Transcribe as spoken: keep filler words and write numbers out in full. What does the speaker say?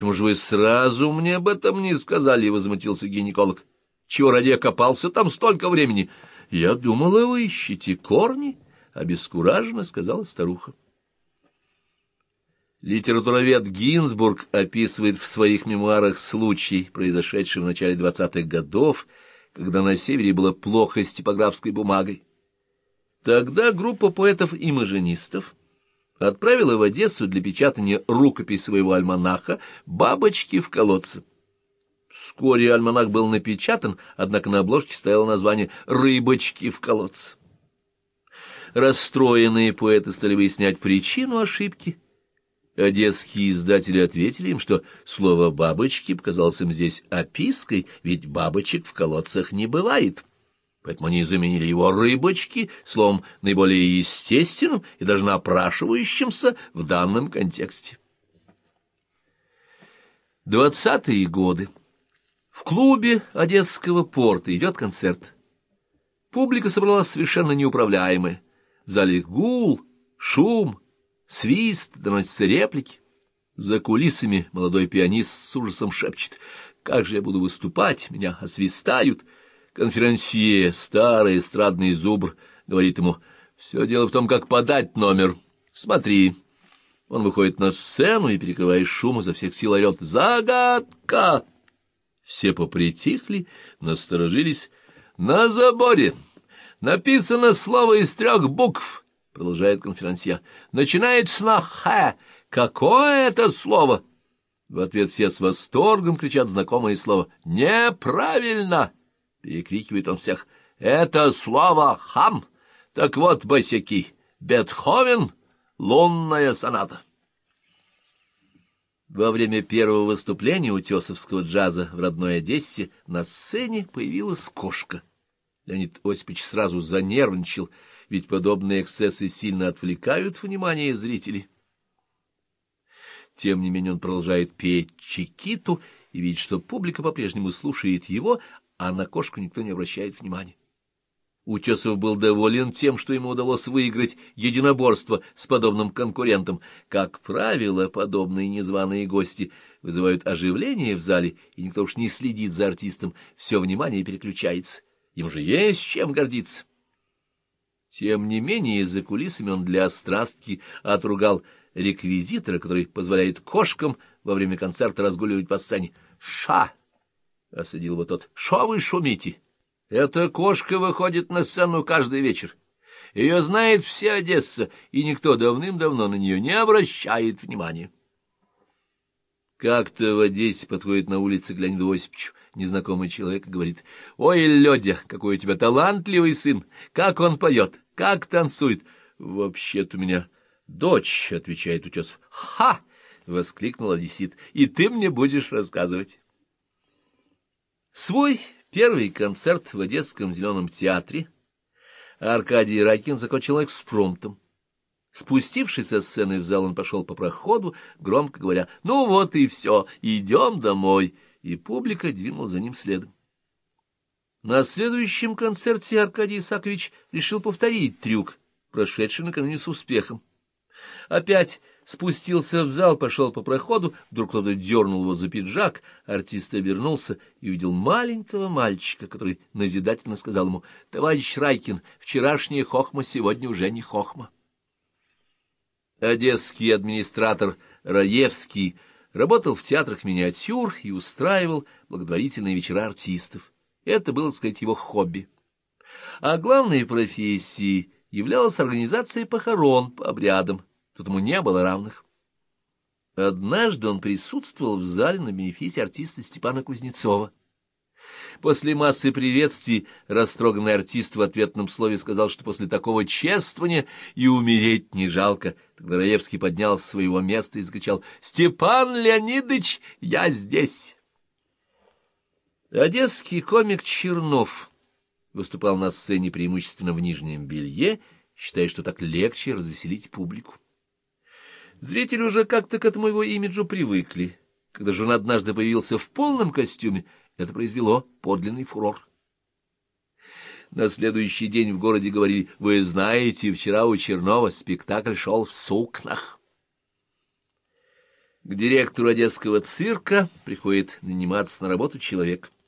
почему же вы сразу мне об этом не сказали? — возмутился гинеколог. — Чего ради я копался там столько времени? — Я думала, вы ищете корни, — обескураженно сказала старуха. Литературовед Гинзбург описывает в своих мемуарах случай, произошедший в начале двадцатых годов, когда на севере было плохо с типографской бумагой. Тогда группа поэтов-имажинистов отправила в Одессу для печатания рукопись своего альманаха «Бабочки в колодце». Вскоре альманах был напечатан, однако на обложке стояло название «Рыбочки в колодце». Расстроенные поэты стали выяснять причину ошибки. Одесские издатели ответили им, что слово «бабочки» показалось им здесь опиской, ведь бабочек в колодцах не бывает. Поэтому они заменили его «рыбочки» словом наиболее естественным и даже напрашивающимся в данном контексте. Двадцатые годы. В клубе Одесского порта идет концерт. Публика собралась совершенно неуправляемая. В зале гул, шум, свист, доносятся реплики. За кулисами молодой пианист с ужасом шепчет: «Как же я буду выступать? Меня освистают». Конферансье, старый эстрадный зубр, говорит ему: «Все дело в том, как подать номер. Смотри». Он выходит на сцену и, перекрывая шум, изо всех сил орет: «Загадка!» Все попритихли, насторожились. «На заборе написано слово из трех букв», — продолжает конферансье. «Начинается на «х». Какое это слово?» В ответ все с восторгом кричат знакомое слово. «Неправильно!» — перекрикивает он всех. «Это слово «хам». Так вот, босяки, Бетховен, лунная соната». Во время первого выступления утесовского джаза в родной Одессе на сцене появилась кошка. Леонид Осипович сразу занервничал, ведь подобные эксцессы сильно отвлекают внимание зрителей. Тем не менее он продолжает петь Чикиту и видит, что публика по-прежнему слушает его, а на кошку никто не обращает внимания. Утесов был доволен тем, что ему удалось выиграть единоборство с подобным конкурентом. Как правило, подобные незваные гости вызывают оживление в зале, и никто уж не следит за артистом, все внимание переключается. Им же есть чем гордиться. Тем не менее, за кулисами он для острастки отругал реквизитора, который позволяет кошкам во время концерта разгуливать по сцене. «Ша!» — осадил его тот. «Шо вы шумите? Эта кошка выходит на сцену каждый вечер. Ее знает вся Одесса, и никто давным-давно на нее не обращает внимания». Как-то в Одессе подходит на улице к Леониду Осиповичу незнакомый человек и говорит: «Ой, Лёдя, какой у тебя талантливый сын! Как он поет, как танцует!» «Вообще-то у меня дочь», — отвечает Утесов. «Ха!» — воскликнул одессит. «И ты мне будешь рассказывать». Свой первый концерт в Одесском зеленом театре Аркадий Райкин закончил экспромтом. Спустившись со сцены в зал, он пошел по проходу, громко говоря: «Ну вот и все, идем домой», и публика двинулась за ним следом. На следующем концерте Аркадий Исаакович решил повторить трюк, прошедший накануне с успехом. Опять спустился в зал, пошел по проходу, вдруг кто-то дернул его за пиджак, артист обернулся и увидел маленького мальчика, который назидательно сказал ему: «Товарищ Райкин, вчерашняя хохма сегодня уже не хохма». Одесский администратор Раевский работал в театрах миниатюр и устраивал благотворительные вечера артистов. Это было, так сказать, его хобби. А главной профессией являлась организация похорон по обрядам. Тут ему не было равных. Однажды он присутствовал в зале на бенефисе артиста Степана Кузнецова. После массы приветствий растроганный артист в ответном слове сказал, что после такого чествования и умереть не жалко. Тогда Раевский поднялся с своего места и закричал: «Степан Леонидович, я здесь!» Одесский комик Чернов выступал на сцене преимущественно в нижнем белье, считая, что так легче развеселить публику. Зрители уже как-то к этому его имиджу привыкли. Когда же он однажды появился в полном костюме, это произвело подлинный фурор. На следующий день в городе говорили: «Вы знаете, вчера у Чернова спектакль шел в сукнах». К директору одесского цирка приходит наниматься на работу человек.